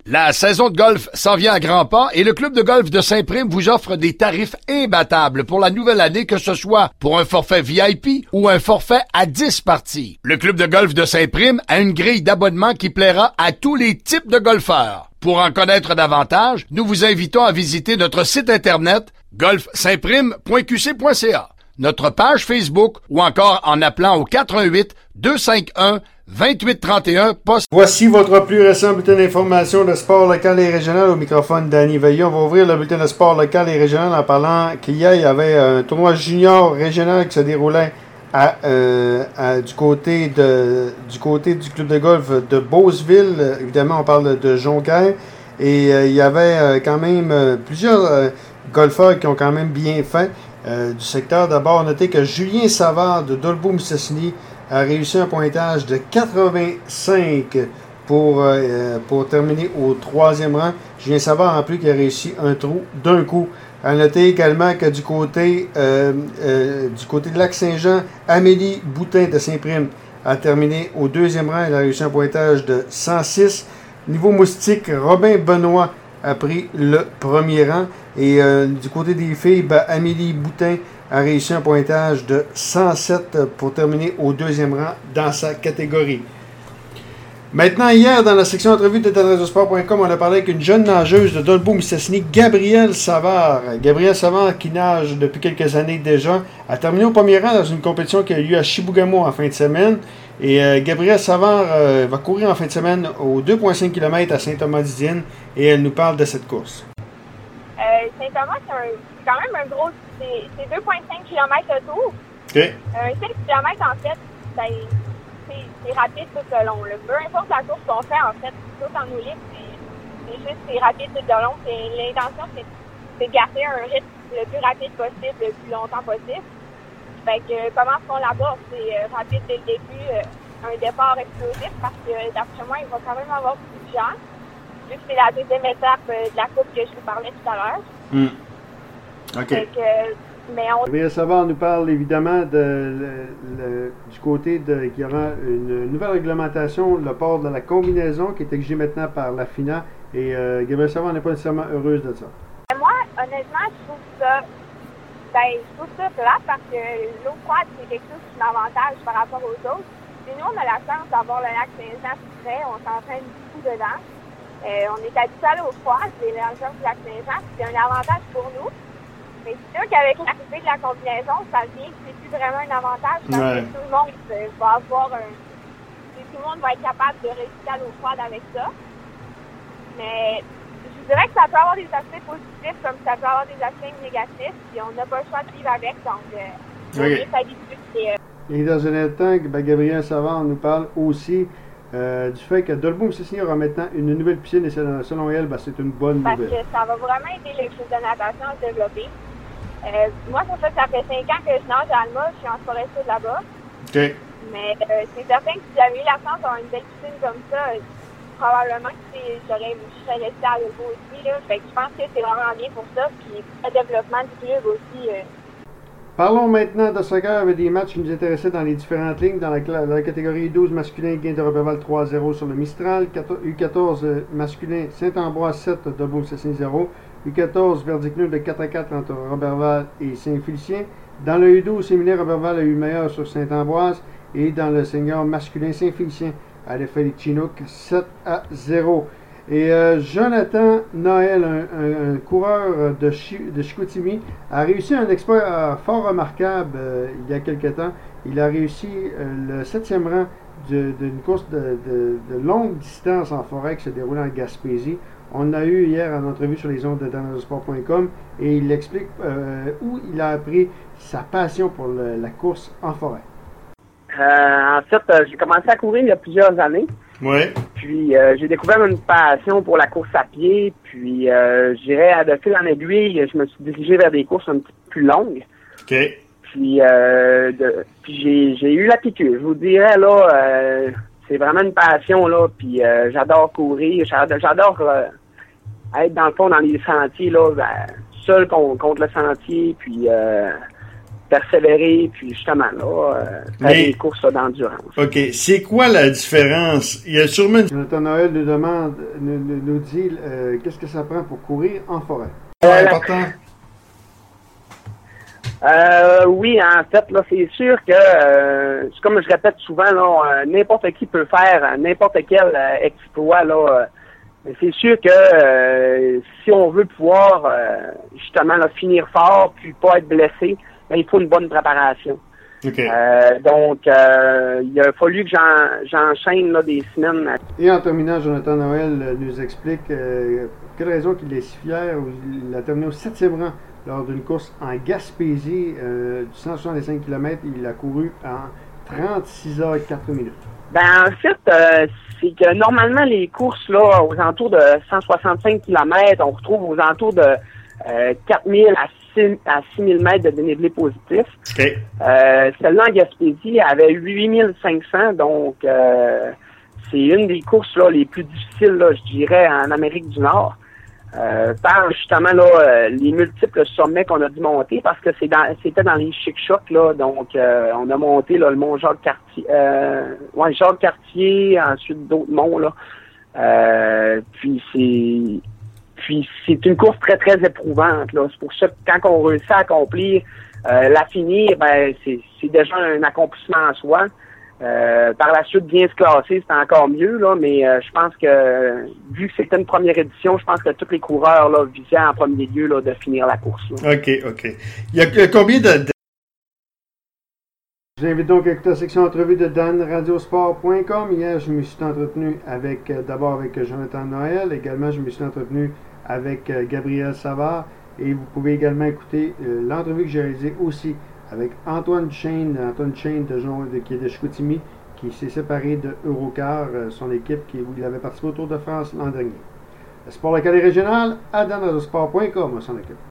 La saison de golf s'en vient à grands pas et le club de golf de Saint-Prime vous offre des tarifs imbattables pour la nouvelle année, que ce soit pour un forfait VIP ou un forfait à 10 parties. Le club de golf de Saint-Prime a une grille d'abonnement qui plaira à tous les types de golfeurs. Pour en connaître davantage, nous vous invitons à visiter notre site internet golfsaintprime.qc.ca, notre page Facebook ou encore en appelant au 418 251 2831 poste. Voici votre plus récent bulletin d'information de sport local et régional. Au microphone, Danny Veilleux. On va ouvrir le bulletin de sport local et régional en parlant qu'hier, il y avait un tournoi junior régional qui se déroulait du côté du club de golf de Beauceville. Évidemment, on parle de Jonquière. Et il y avait quand même plusieurs golfeurs qui ont quand même bien fait du secteur. D'abord, notez que Julien Savard de Dolbeau-Mistassini a réussi un pointage de 85 pour terminer au 3e rang. Julien Savard, en plus, qui a réussi un trou d'un coup. À noter également que du côté de Lac-Saint-Jean, Amélie Boutin de Saint-Prime a terminé au 2e rang. Elle a réussi un pointage de 106. Niveau moustique, Robin Benoît a pris le 1er rang. Et du côté des filles, Amélie Boutin a réussi un pointage de 107 pour terminer au 2e rang dans sa catégorie. Maintenant, hier, dans la section entrevue de TéléRadioSport.com, on a parlé avec une jeune nageuse de Dolbeau-Mistassini, Gabrielle Savard. Gabrielle Savard, qui nage depuis quelques années déjà, a terminé au 1er rang dans une compétition qui a eu lieu à Chibougamau en fin de semaine. Et Gabrielle Savard va courir en fin de semaine aux 2,5 km à Saint-Thomas-d'Idienne et elle nous parle de cette course. Saint-Thomas, c'est quand même un gros... C'est 2,5 km de tour. Okay. 5 km, en fait, c'est rapide tout le long. Peu importe la course qu'on fait, en fait, tout en eau libre, c'est rapide tout le long. L'intention, c'est de garder un rythme le plus rapide possible, le plus longtemps possible. Fait que comment est-ce qu'on l'aborde? C'est rapide dès le début, un départ explosif, parce que d'après moi, il va quand même avoir beaucoup de gens. Vu que c'est la deuxième étape de la coupe que je vous parlais tout à l'heure. OK. Fait que, Gabrielle Savard nous parle évidemment du côté qu'il y aura une nouvelle réglementation, le port de la combinaison qui est exigé maintenant par la FINA. Et Gabrielle Savard n'est pas nécessairement heureuse de ça. Moi, honnêtement, je trouve ça plate parce que l'eau froide, c'est quelque chose qui m'avantage par rapport aux autres. Et nous, on a la chance d'avoir le lac Saint-Jean tout près, on s'entraîne beaucoup dedans. On est habitué à l'eau froide, les largeurs du lac Saint-Jean, c'est un avantage pour nous. Mais c'est sûr qu'avec l'arrivée de la combinaison, ça devient que c'est plus vraiment un avantage parce que tout le monde va avoir tout le monde va être capable de résister à l'eau froide avec ça. Mais je dirais que ça peut avoir des aspects positifs comme ça peut avoir des aspects négatifs, puis on n'a pas le choix de vivre avec, donc on est habitué. Et dans un temps, Gabrielle Savard nous parle aussi du fait que Dolbeau-Mistassini aura maintenant une nouvelle piscine et selon elle, c'est une bonne nouvelle. Parce que ça va vraiment aider les clubs de natation à se développer. Moi, ça fait 5 ans que je nage à Alma, je suis en forêt sud là-bas. OK. Mais c'est certain que si j'avais eu la chance d'avoir une belle piscine comme ça, probablement que je serais restée à Dolbeau aussi. Là. Fait que je pense que c'est vraiment bien pour ça. Puis le développement du club aussi. Parlons maintenant de soccer avec des matchs qui nous intéressaient dans les différentes lignes. Dans la catégorie 12 masculin, gain de Roberval 3-0 sur le Mistral. U14 masculin, Saint-Ambroise 7, Dolbeau-Mistassini 0. U14 verdict nul de 4-4 entre Roberval et Saint-Félicien. Dans le U12 séminaire, Roberval a eu meilleur sur Saint-Ambroise. Et dans le senior masculin, Saint-Félicien a défait les Chinook 7-0. Et Jonathan Noël, un coureur de Chicoutimi, a réussi un exploit fort remarquable il y a quelque temps. Il a réussi le 7e rang d'une course de longue distance en forêt qui se déroule en Gaspésie. On a eu hier en entrevue sur les ondes de TéléRadioSport.com et il explique où il a appris sa passion pour la course en forêt. En fait, j'ai commencé à courir il y a plusieurs années. Oui. Puis, j'ai découvert une passion pour la course à pied. Puis, je dirais, de fil en aiguille, je me suis dirigé vers des courses un petit peu plus longues. OK. Puis, j'ai eu la piqûre. Je vous dirais, là, c'est vraiment une passion, là. Puis, j'adore courir. J'adore être, dans le fond, dans les sentiers, là, seul contre le sentier. Puis, persévérer, puis justement, là, faire des courses là, d'endurance. OK. C'est quoi la différence? Il y a sûrement... Jonathan Noël nous demande, nous dit, qu'est-ce que ça prend pour courir en forêt? Important. Oui, en fait, là, c'est sûr que, comme je répète souvent, là, n'importe qui peut faire n'importe quel exploit, là. C'est sûr que si on veut pouvoir justement là, finir fort puis pas être blessé, ben, il faut une bonne préparation. Okay. Donc, il a fallu que j'enchaîne là, des semaines. Et en terminant, Jonathan Noël nous explique pour quelle raison qu'il est si fier. Il a terminé au 7e rang lors d'une course en Gaspésie du 165 km. Il a couru en 36 heures et 4 minutes. Ben, en fait, c'est que normalement, les courses là aux alentours de 165 km, on retrouve aux alentours de 4000 à 6000 mètres de dénivelé positif. Okay. Celle-là en Gaspésie avait 8500, donc c'est une des courses là les plus difficiles, là, je dirais, en Amérique du Nord. Par justement là les multiples sommets qu'on a dû monter, parce que c'était dans les Chic-Chocs, là, donc on a monté là, le mont Jacques-Cartier, Jacques-Cartier, ensuite d'autres monts là. Puis c'est une course très très éprouvante, là. C'est pour ça que quand on réussit à accomplir la finir, ben c'est déjà un accomplissement en soi. Par la suite, bien se classer, c'est encore mieux, là, mais je pense que, vu que c'était une première édition, je pense que tous les coureurs là, visaient en premier lieu là, de finir la course. Là. OK. Il y a combien de... Je vous invite donc à écouter la section entrevue de danradiosport.com. Hier, je me suis entretenu d'abord avec Jonathan Noël. Également, je me suis entretenu avec Gabriel Savard. Et vous pouvez également écouter l'entrevue que j'ai réalisée aussi avec Antoine Duchesne qui est de Chicoutimi, qui s'est séparé de Eurocar, son équipe, où il avait participé au Tour de France l'an dernier. Le sport local et régional à danradiosport.com, son équipe.